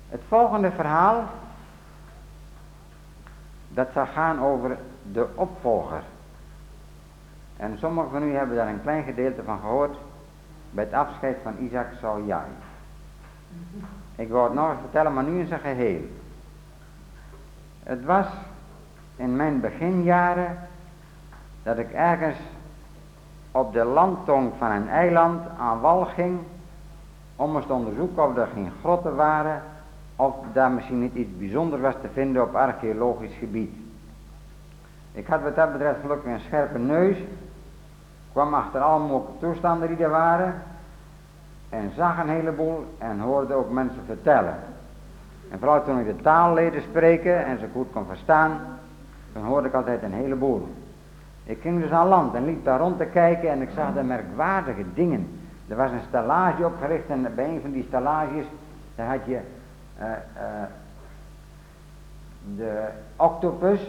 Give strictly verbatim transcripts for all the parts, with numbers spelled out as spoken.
Het volgende verhaal, dat zal gaan over de opvolger. En sommigen van u hebben daar een klein gedeelte van gehoord bij het afscheid van Isaac Saljai. Ik wou het nog eens vertellen, maar nu in zijn geheel. Het was in mijn beginjaren dat ik ergens op de landtong van een eiland aan wal ging om eens te onderzoeken of er geen grotten waren of daar misschien niet iets bijzonders was te vinden op archeologisch gebied. Ik had wat dat betreft gelukkig een scherpe neus, kwam achter alle mogelijke toestanden die er waren en zag een heleboel en hoorde ook mensen vertellen. En vooral toen ik de taal leerde spreken en ze goed kon verstaan, dan hoorde ik altijd een heleboel. Ik ging dus aan land en liep daar rond te kijken en ik zag de merkwaardige dingen. Er was een stellage opgericht en bij een van die stellages, daar had je uh, uh, de octopus.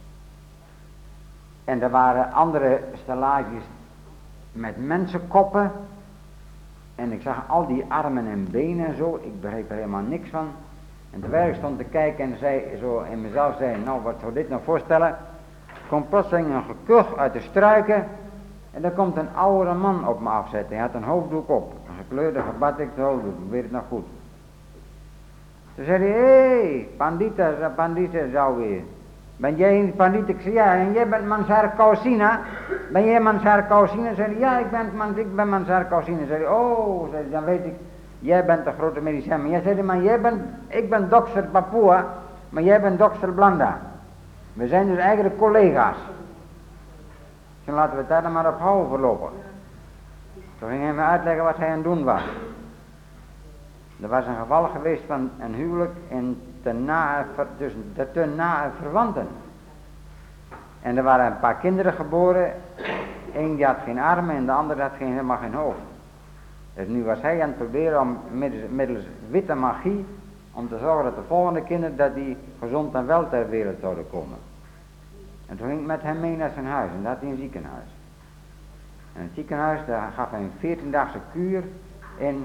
En er waren andere stellages met mensenkoppen. En ik zag al die armen en benen en zo. Ik begreep er helemaal niks van. En terwijl ik stond te kijken en zei, zo in mezelf zei, nou wat zou dit nou voorstellen? Komt plotseling een gekuch uit de struiken. En daar komt een oude man op me afzetten. Hij had een hoofddoek op. Een gekleurde gebatikte hoofddoek. Ik weet het nog goed. Toen zei hij, hé, hey, pandita, pandita zou weer. Ben jij een pandita? Ik zei, ja, en jij bent Mansar Kausina? Ben jij Mansar Kausina? Zei hij, ja, ik ben, man, ik ben Mansar Kausina. Zei hij, oh, zei hij, dan weet ik, jij bent de grote medicijn. Maar jij zei, maar jij bent, ik ben dokter Papua, maar jij bent dokter Blanda. We zijn dus eigenlijk collega's. Toen laten we het daar dan maar op houden voorlopig. Toen ging hij me uitleggen wat hij aan het doen was. Er was een geval geweest van een huwelijk in te nae, tussen de te nae verwanten. En er waren een paar kinderen geboren. Eén die had geen armen en de andere had geen, helemaal geen hoofd. Dus nu was hij aan het proberen om middels, middels witte magie, om te zorgen dat de volgende kinderen, dat die gezond en wel ter wereld zouden komen. En toen ging ik met hem mee naar zijn huis en dat had hij een ziekenhuis. En het ziekenhuis, daar gaf hij een veertiendaagse kuur in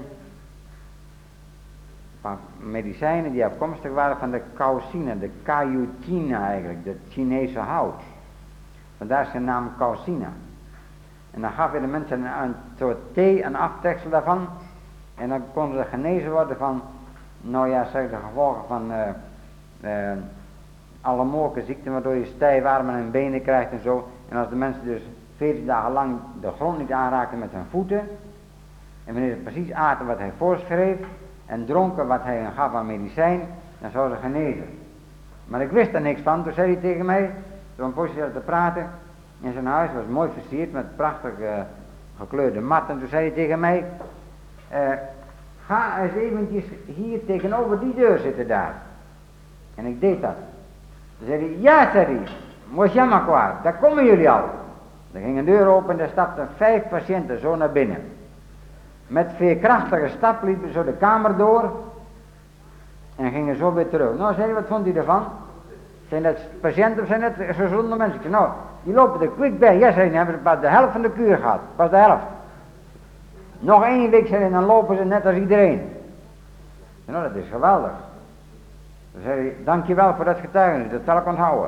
van medicijnen die afkomstig waren van de Kausina, de Kayutina eigenlijk, de Chinese hout. Vandaar zijn naam Kausina. En dan gaf hij de mensen een, een soort thee, een aftreksel daarvan. En dan konden ze genezen worden van, nou ja, zeg de gevolgen van uh, uh, alle mogelijke ziekten, waardoor je stijf armen en benen krijgt en zo. En als de mensen dus veertien dagen lang de grond niet aanraakten met hun voeten, en wanneer ze precies aten wat hij voorschreef, en dronken wat hij hen gaf aan medicijn, dan zou ze genezen. Maar ik wist er niks van. Toen zei hij tegen mij, toen een poosje zat te praten, in zijn huis was mooi versierd met prachtig uh, gekleurde matten. Toen zei hij tegen mij, uh, ga eens eventjes hier tegenover die deur zitten daar. En ik deed dat. Toen zei hij, ja, zei hij, Mosjama kwaad, daar komen jullie al. Er ging een deur open en daar stapten vijf patiënten zo naar binnen. Met veerkrachtige stap liepen ze zo de kamer door en gingen zo weer terug. Nou, zei hij, wat vond u ervan? Zijn dat patiënten of zijn dat gezonde mensen? Ik zei, nou, die lopen er kwik bij. Ja, zei hij, hebben ze pas de helft van de kuur gehad. Pas de helft. Nog één week, zei hij, dan lopen ze net als iedereen. Nou, dat is geweldig. Dan zei hij, dankjewel voor dat getuigenis, dat zal ik onthouden.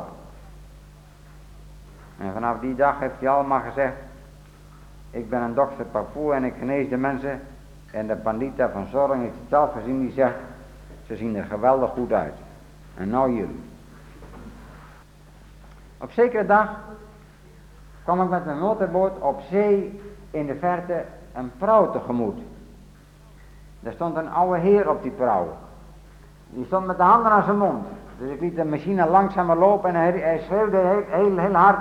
En vanaf die dag heeft hij allemaal gezegd, ik ben een dokter Papua en ik genees de mensen. En de pandita van Zorg heeft het zelf gezien, die zegt, ze zien er geweldig goed uit. En nou jullie. Op zekere dag kwam ik met mijn motorboot op zee in de verte een prauw tegemoet. Er stond een oude heer op die prauw. Die stond met de handen aan zijn mond. Dus ik liet de machine langzamer lopen en hij, hij schreeuwde heel, heel, heel hard.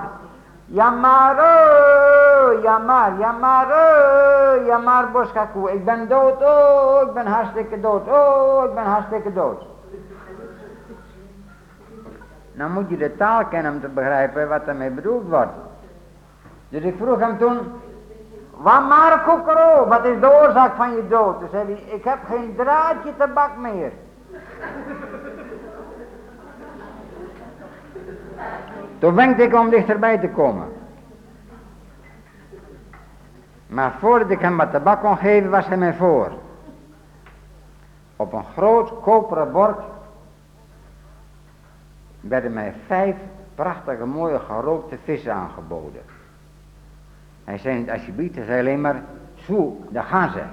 Yamaro, Yamar, Yamaro, Yamar Boskaku. Ik ben dood, oh, ik ben hartstikke dood, oh, ik ben hartstikke dood. Nou moet je de taal kennen om te begrijpen wat ermee bedoeld wordt. Dus ik vroeg hem toen, Wamar Kokoro, wat is de oorzaak van je dood? Toen zei hij, ik heb geen draadje tabak meer. Toen wenkte ik om dichterbij te komen. Maar voordat ik hem wat tabak kon geven, was hij mij voor. Op een groot koperen bord werden mij vijf prachtige mooie gerookte vissen aangeboden. Hij zei niet alsjeblieft, hij zei alleen maar, zo, daar gaan ze.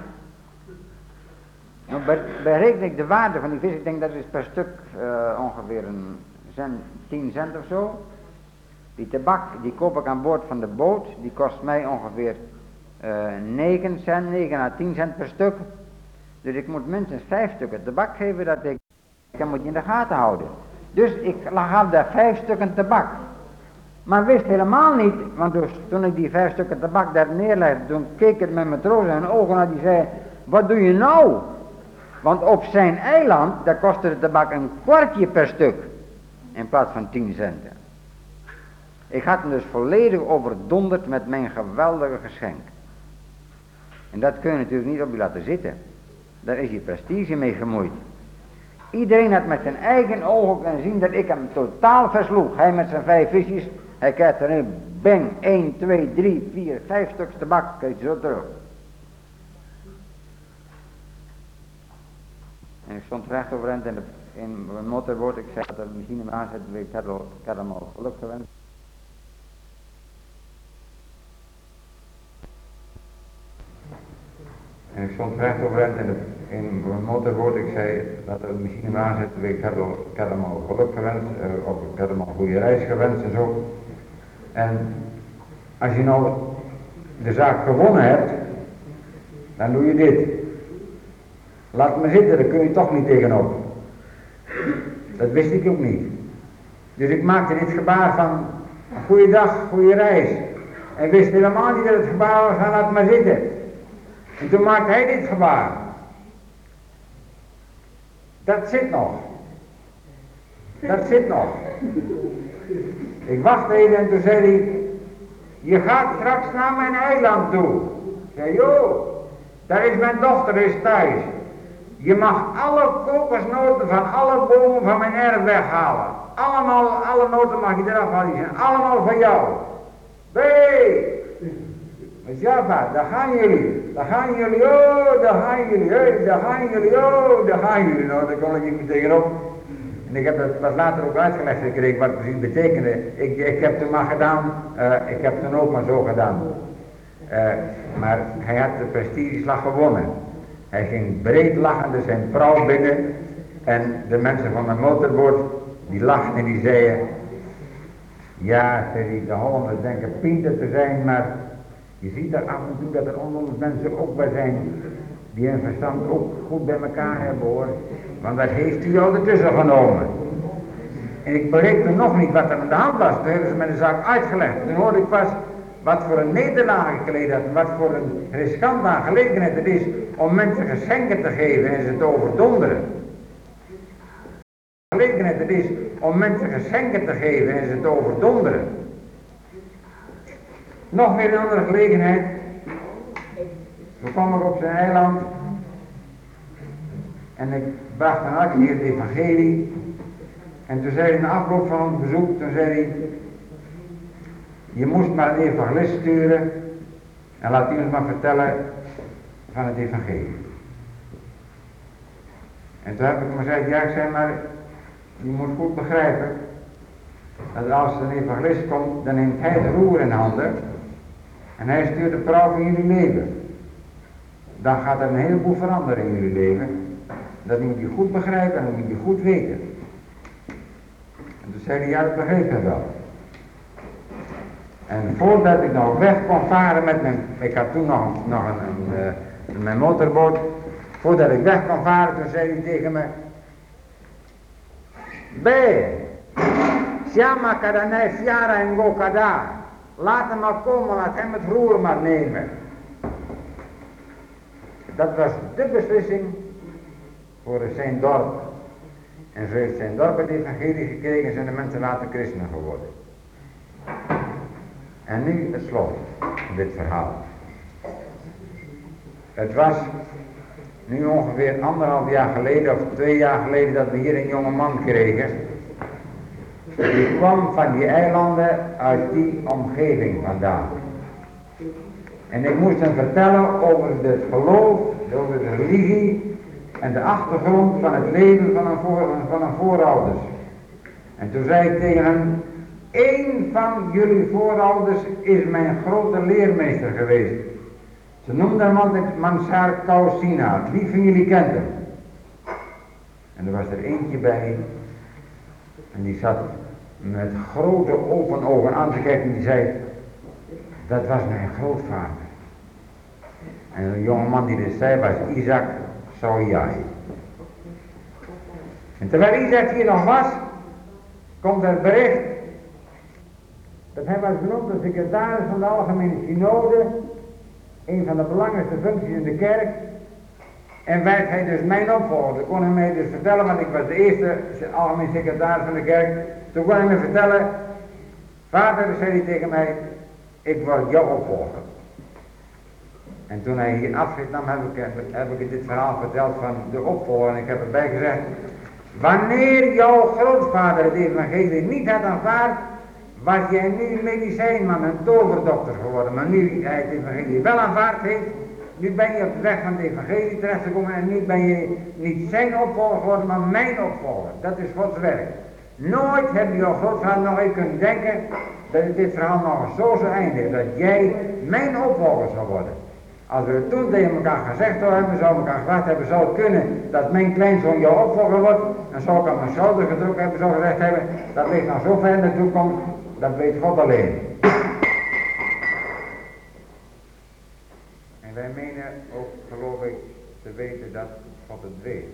Nou bereken ik de waarde van die vis, ik denk dat is per stuk uh, ongeveer een cent, tien cent of zo. Die tabak, die koop ik aan boord van de boot, die kost mij ongeveer uh, negen cent, negen à tien cent per stuk. Dus ik moet minstens vijf stukken tabak geven, dat ik, dat moet je in de gaten houden. Dus ik had daar vijf stukken tabak. Maar wist helemaal niet, want dus, toen ik die vijf stukken tabak daar neerlegde, toen keek ik met mijn matroos in hun ogen en die zei, wat doe je nou? Want op zijn eiland, daar kostte de tabak een kwartje per stuk, in plaats van tien centen. Ik had hem dus volledig overdonderd met mijn geweldige geschenk. En dat kun je natuurlijk niet op je laten zitten. Daar is je prestige mee gemoeid. Iedereen had met zijn eigen ogen kunnen zien dat ik hem totaal versloeg. Hij met zijn vijf visjes, hij kijkt erin, bang, één, twee, drie, vier, vijf stuks tabak, kijk je zo terug. En ik stond recht overeind in, de, in mijn motorboot, ik zei dat de machine me aanzette, ik had, al, ik had hem al geluk gewenst. En ik stond recht overeind in, de, in mijn motorboot, ik zei dat de machine me aanzette, ik had, al, ik had hem al geluk gewenst, uh, of ik had hem al een goede reis gewenst en zo. En als je nou de zaak gewonnen hebt, dan doe je dit. Laat me zitten, daar kun je toch niet tegenop. Dat wist ik ook niet. Dus ik maakte dit gebaar van, goeiedag, goeie reis. En wist helemaal niet dat het gebaar was van, laat maar zitten. En toen maakte hij dit gebaar. Dat zit nog. Dat zit nog. Ik wachtte even en toen zei hij, je gaat straks naar mijn eiland toe. Ik zei, joh, daar is mijn dochter is thuis. Je mag alle kokosnoten van alle bomen van mijn erf weghalen. Allemaal, alle noten mag je eraf halen, die zijn allemaal van jou. Hey! Dus ja, pa, daar gaan jullie. Daar gaan jullie, oh, daar gaan jullie, hey, daar gaan jullie, oh, daar gaan jullie. Nou, daar kon ik niet meer tegenop. En ik heb het pas later ook uitgelegd gekregen wat het precies betekende. Ik, ik heb het maar gedaan, uh, ik heb het dan ook maar zo gedaan. Uh, maar hij had de prestigeslag gewonnen. Hij ging breed lachende zijn vrouw binnen en de mensen van de motorboot, die lachten en die zeiden, ja, zei hij, de Hollanders denken pinter te zijn, maar je ziet er af en toe dat er onder ons mensen ook bij zijn, die hun verstand ook goed bij elkaar hebben hoor, want dat heeft u al ertussen genomen. En ik begreep er nog niet wat er aan de hand was, toen hebben ze me de zaak uitgelegd, toen hoorde ik pas wat voor een nederlaag ik geleden had, wat voor een riskante aangelegenheid het is om mensen geschenken te geven en ze te overdonderen. Gelegenheid het is om mensen geschenken te geven en ze te overdonderen. Nog weer een andere gelegenheid. Toen kwam ik op zijn eiland en ik bracht aan elke keer het evangelie. En toen zei hij na afloop van het bezoek, toen zei hij, je moest maar een evangelist sturen en laat hij ons maar vertellen van het evangelie. En toen heb ik maar gezegd, ja ik zei maar, je moet goed begrijpen, dat als er een evangelist komt, dan neemt hij het roer in handen en hij stuurt de vrouw van jullie leven. Dan gaat er een heleboel veranderen in jullie leven. Dat moet je goed begrijpen en dat moet je goed weten. En toen zei hij, ja dat begreep ik wel. En voordat ik nog weg kon varen met mijn, ik had toen nog, nog een, een, een, mijn motorboot, voordat ik weg kon varen, toen zei hij tegen me, Be, Siama kadanai fiara en gokada, laat hem maar komen, laat hem het roer maar nemen. Dat was de beslissing voor zijn dorp. En zo heeft zijn dorp het evangelie gekregen en zijn de mensen later christenen geworden. En nu het slot van dit verhaal. Het was nu ongeveer anderhalf jaar geleden of twee jaar geleden dat we hier een jonge man kregen. Die kwam van die eilanden uit die omgeving vandaan. En ik moest hem vertellen over het geloof, over de religie en de achtergrond van het leven van een, voor, van een voorouders. En toen zei ik tegen hem, één van jullie voorouders is mijn grote leermeester geweest. Ze noemden hem altijd Mansar Kausina, wie van jullie kent hem? En er was er eentje bij, en die zat met grote open ogen aan te kijken en die zei, dat was mijn grootvader. En een jongeman die dit zei was Isaac Sawyai. En terwijl Isaac hier nog was, komt er het bericht dat hij was benoemd als secretaris van de Algemene Synode, een van de belangrijkste functies in de kerk, en werd hij dus mijn opvolger. Toen kon hij mij dus vertellen, want ik was de eerste algemeen secretaris van de kerk, toen kon hij me vertellen, vader, zei hij tegen mij, ik word jouw opvolger. En toen hij hier afscheid nam, heb ik, heb ik dit verhaal verteld van de opvolger, en ik heb erbij gezegd, wanneer jouw grootvader het evangelie niet had aanvaard, was jij nu medicijnman, een toverdokter geworden, maar nu hij het evangelie wel aanvaard heeft, nu ben je op de weg van het evangelie terechtgekomen en nu ben je niet zijn opvolger geworden, maar mijn opvolger. Dat is Gods werk. Nooit heb jouw grootvader nog eens kunnen denken dat dit verhaal nog eens zo zou eindigen, dat jij mijn opvolger zou worden. Als we het toen tegen elkaar gezegd hebben, zouden we elkaar gevraagd hebben, zou het kunnen dat mijn kleinzoon jouw opvolger wordt, dan zou ik aan mijn schouder gedrukt hebben, zou gezegd hebben, dat ligt nog zo ver in de toekomst, dat weet God alleen. En wij menen ook, geloof ik, te weten dat God het weet.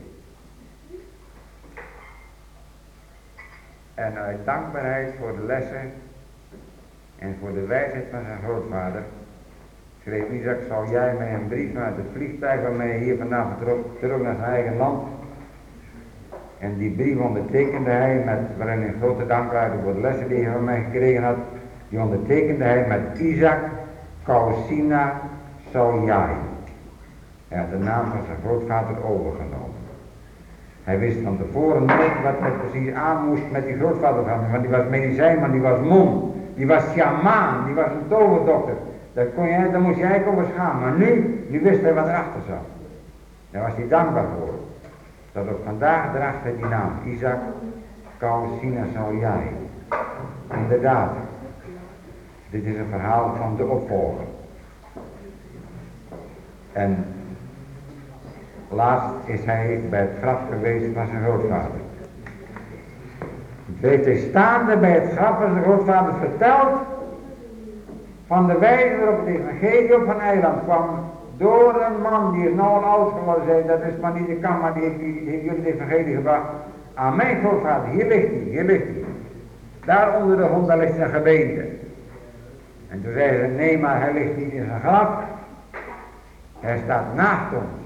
En uit dankbaarheid voor de lessen en voor de wijsheid van zijn grootvader, schreef Isaac, zou jij mij een brief uit het vliegtuig waarmee hij hier vandaan vertrok, terug naar zijn eigen land. En die brief ondertekende hij met, waarin een grote dankbaarheid voor de lessen die hij van mij gekregen had, die ondertekende hij met Isaac Kausina Sawyai. Hij had de naam van zijn grootvader overgenomen. Hij wist van tevoren nooit wat hij precies aan moest met die grootvader van hem, want die was medicijnman, die was mom, die was sjamaan, die was een toverdokter. Daar, kon je, daar moest je eigenlijk over schamen, maar nu, nu wist hij wat erachter zat. Daar was hij dankbaar voor. Dat ook vandaag draagt hij die naam, Isaac Kausina Sawyai. Inderdaad, dit is een verhaal van de opvolger. En laatst is hij bij het graf geweest van zijn grootvader. Het heeft hij staande bij het graf van zijn grootvader verteld van de wijze waarop het evangelie op van eiland kwam door een man die is nou al oud geworden, zei, dat is maar niet de kan, maar die heeft, die heeft jullie het evangelie gebracht aan mijn grootvader. Hier ligt hij, hier ligt hij. Daar onder de grond, daar ligt zijn gebeente. En toen zei ze, nee, maar hij ligt niet in zijn graf. Hij staat naast ons.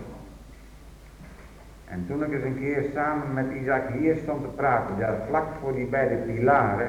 En toen ik eens een keer samen met Isaac hier stond te praten, daar vlak voor die beide pilaren,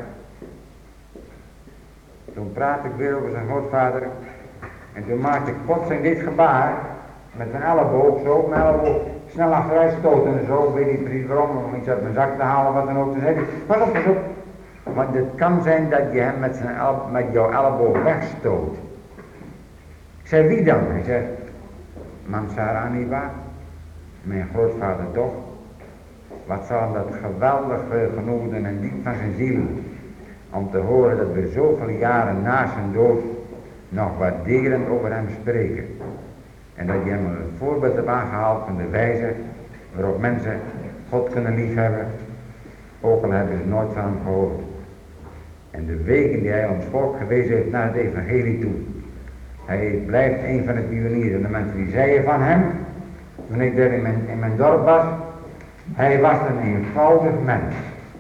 toen praatte ik weer over zijn grootvader. En toen maakte ik plotseling dit gebaar, met mijn elleboog, zo op mijn elleboog, snel achteruit stoten en zo, ik weet niet precies waarom, om iets uit mijn zak te halen, wat dan ook. Toen zei hij, pas op, pas op, want het kan zijn dat je hem met, zijn el met jouw elleboog wegstoot. Ik zei, wie dan? Hij zei, Mansar Aniba, mijn grootvader toch. Wat zal dat geweldig genoegen en diep van zijn ziel, om te horen dat we zoveel jaren na zijn dood nog waarderend over hem spreken. En dat je hem een voorbeeld hebt aangehaald van de wijze waarop mensen God kunnen liefhebben, ook al hebben ze nooit van hem gehoord. En de wegen die hij ons volk gewezen heeft naar het evangelie toe. Hij blijft een van de pioniers. En de mensen die zeiden van hem, toen ik daar in mijn, in mijn dorp was, hij was een eenvoudig mens.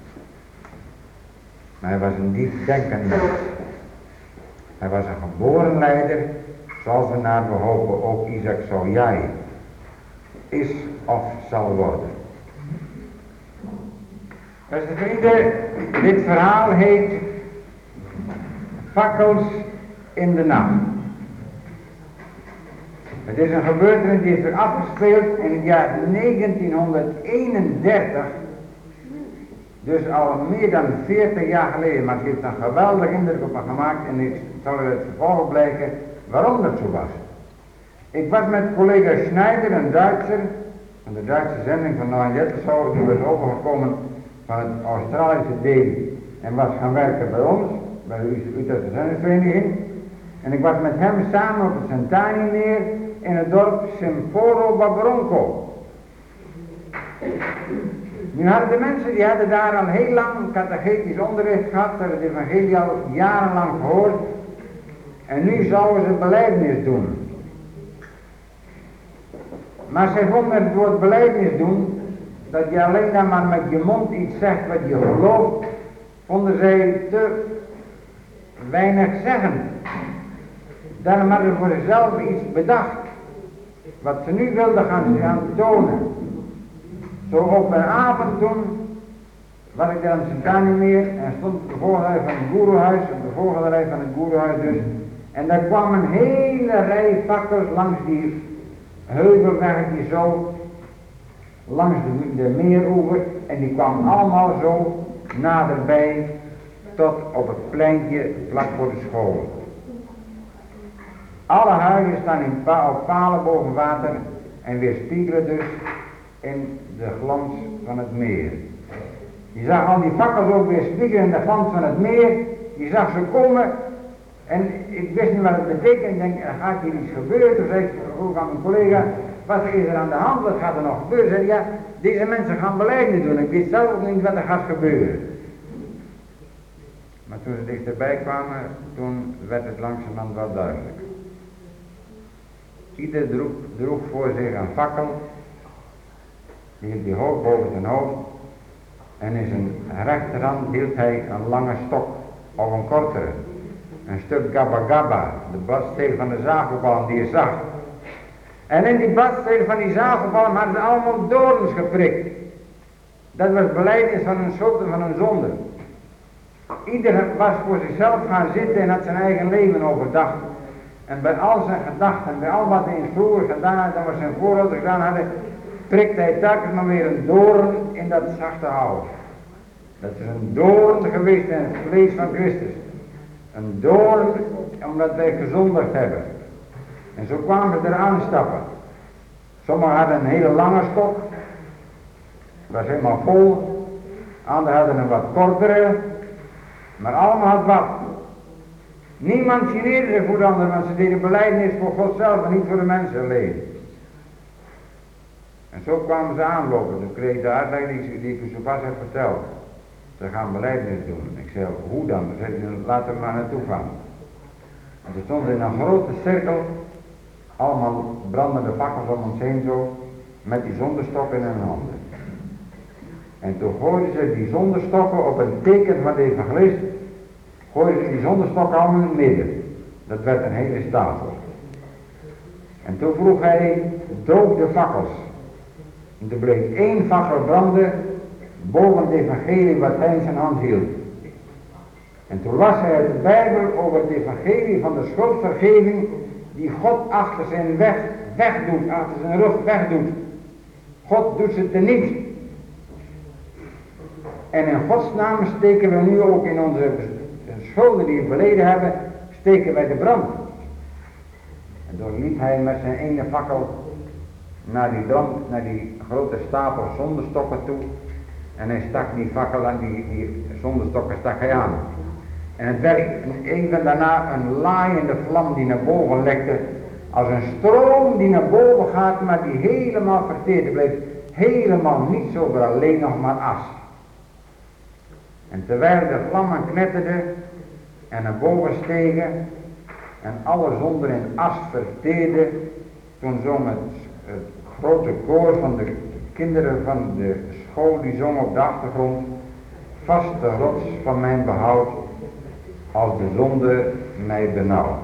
Maar hij was een diep denkend mens. Hij was een geboren leider, zoals we naar we hopen ook Isaac Sawyai is of zal worden. Beste vrienden, dit verhaal heet Fakkels in de nacht. Het is een gebeurtenis die is er afgespeeld in het jaar negentienhonderdeenendertig. Dus al meer dan veertig jaar geleden, maar het heeft een geweldige indruk op me gemaakt en ik zal er het vervolg blijken waarom dat zo was. Ik was met collega Schneider, een Duitser, van de Duitse zending van negenendertig zo, die was overgekomen van het Australische deel en was gaan werken bij ons, bij de Utrechtse zendingsvereniging. En ik was met hem samen op het Santani-meer in het dorp Simporo Babronco. Nu hadden de mensen, die hadden daar al heel lang catechetisch onderricht gehad, hadden het evangelie al jarenlang gehoord. En nu zouden ze belijdenis doen. Maar zij vonden het woord belijdenis doen, dat je alleen dan maar met je mond iets zegt wat je gelooft, vonden zij te weinig zeggen. Daarom hadden ze voor zichzelf iets bedacht. Wat ze nu wilden gaan ze gaan tonen. Zo op een avond toen was ik daar aan het Santani-meer en stond op de voorgalerij van het Guruhuis, op de voorgalerij van het Guruhuis dus. En daar kwam een hele rij fakkels langs die heuvelweggetjes zo, langs de, de meeroever, en die kwamen allemaal zo naderbij tot op het pleintje vlak voor de school. Alle huizen staan in pa op palen boven water en weerspiegelen dus in de glans van het meer. Je zag al die fakkels ook weerspiegelen in de glans van het meer. Je zag ze komen en ik wist niet wat het betekent. Ik denk, er gaat hier iets gebeuren. Toen zei ik vroeg aan mijn collega, wat is er aan de hand, wat gaat er nog gebeuren? Zei, ja, deze mensen gaan belijdenis doen. Ik wist zelf ook niet wat er gaat gebeuren. Maar toen ze dichterbij kwamen, toen werd het langzamerhand wel duidelijk. Ieder droeg, droeg voor zich een fakkel, die hield hij hoog boven zijn hoofd, en in zijn rechterhand hield hij een lange stok, of een kortere, een stuk gabba gabba, de bladzijde van de zagelbalm die je zag. En in die bladzijde van die zagelbalm hadden ze allemaal dorens geprikt. Dat was belijdenis van een soort van een zonde. Ieder was voor zichzelf gaan zitten en had zijn eigen leven overdacht. En bij al zijn gedachten, bij al wat hij in vroeger gedaan had en wat zijn voorouders gedaan hadden, prikt hij telkens maar weer een doorn in dat zachte hout. Dat is een doorn geweest in het vlees van Christus. Een doorn omdat wij gezondigd hebben. En zo kwamen ze eraan stappen. Sommigen hadden een hele lange stok, was helemaal vol. Anderen hadden een wat kortere, maar allemaal had wat. Niemand geneerde zich voor de ander, want ze deden belijdenis voor God zelf en niet voor de mensen alleen. En zo kwamen ze aanlopen. Toen kreeg ik de uitleiding die ik u zo pas heb verteld. Ze gaan belijdenis doen. Ik zei, hoe dan? Ze zeiden, laten we maar naartoe gaan. En ze stonden in een grote cirkel, allemaal brandende fakkels om ons heen zo, met die zondestokken in hun handen. En toen gooiden ze die zondestokken op een teken van de evangelist, gooiden ze die zondestokken allemaal in het midden. Dat werd een hele stapel. En toen vroeg hij, doop de fakkels. En toen bleek één fakkel branden boven het evangelie wat hij in zijn hand hield. En toen las hij uit de Bijbel over het evangelie van de schuldvergeving die God achter zijn weg wegdoet, achter zijn rug wegdoet. God doet ze teniet. En in Gods naam steken we nu ook in onze schulden die we beleden hebben, steken wij de brand. En toen liep hij met zijn ene fakkel naar die brand, naar die grote stapel zondestokken toe. En hij stak die fakkel aan, die, die zondestokken stak hij aan. En het werd even daarna een laaiende vlam die naar boven lekte. Als een stroom die naar boven gaat, maar die helemaal verteerd blijft. Helemaal niets over, alleen nog maar as. En terwijl de vlammen knetterden en naar boven stegen en alle zonden in as verteerden, toen zong het, het grote koor van de kinderen van de school, die zong op de achtergrond, vaste rots van mijn behoud, als de zonde mij benauwt.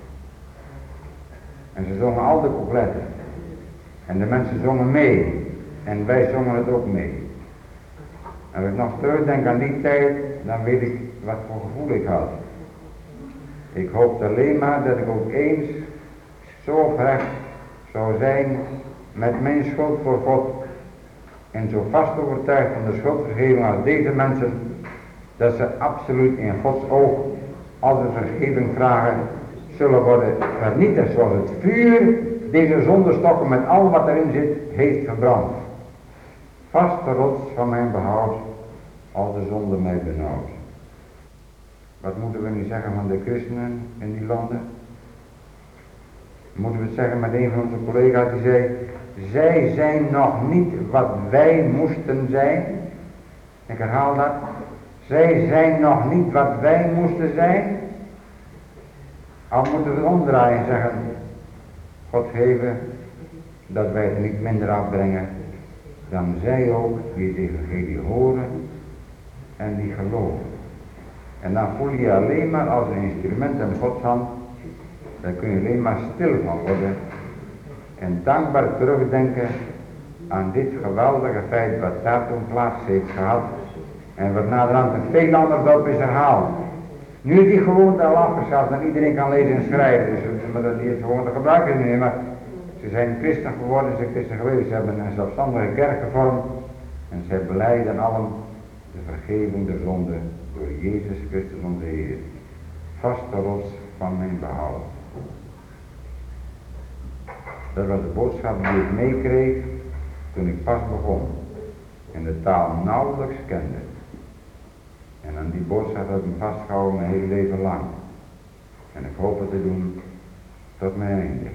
En ze zongen al de coupletten. En de mensen zongen mee. En wij zongen het ook mee. En als ik nog terugdenk aan die tijd, dan weet ik wat voor gevoel ik had. Ik hoopte alleen maar dat ik ook eens zo oprecht zou zijn met mijn schuld voor God. En zo vast overtuigd van de schuldvergeving als deze mensen, dat ze absoluut in Gods oog, als ze vergeving vragen, zullen worden vernietigd zoals het vuur deze zondestokken met al wat erin zit heeft verbrand. vaste rots van mijn behoud, als de zonde mij benauwt. Wat moeten we nu zeggen van de christenen in die landen? Moeten we het zeggen met een van onze collega's die zei, zij zijn nog niet wat wij moesten zijn. Ik herhaal dat. Zij zijn nog niet wat wij moesten zijn. Al moeten we het omdraaien en zeggen, God geven dat wij het niet minder afbrengen dan zij ook die het evangelie horen en die geloven. En dan voel je je alleen maar als een instrument in Gods hand. Daar kun je alleen maar stil van worden en dankbaar terugdenken aan dit geweldige feit wat daar toen plaats heeft gehad en wat naderhand een veel ander op is herhaald. Nu is die gewoonte al afgeschaft en iedereen kan lezen en schrijven, dus, maar dat die het gewoonte gebruiken niet meer, maar ze zijn christen geworden, ze zijn christen geweest, ze hebben een zelfstandige kerk gevormd en zij belijden allen de vergeving der zonde door Jezus Christus onze Heer, vaste rots van mijn behoud. Dat was de boodschap die ik meekreeg toen ik pas begon en de taal nauwelijks kende. En aan die boodschap heb ik me vastgehouden mijn hele leven lang. En ik hoop het te doen tot mijn einde.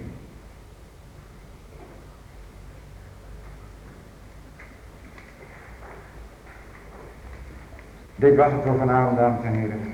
Dit was het voor vanavond, dames en heren.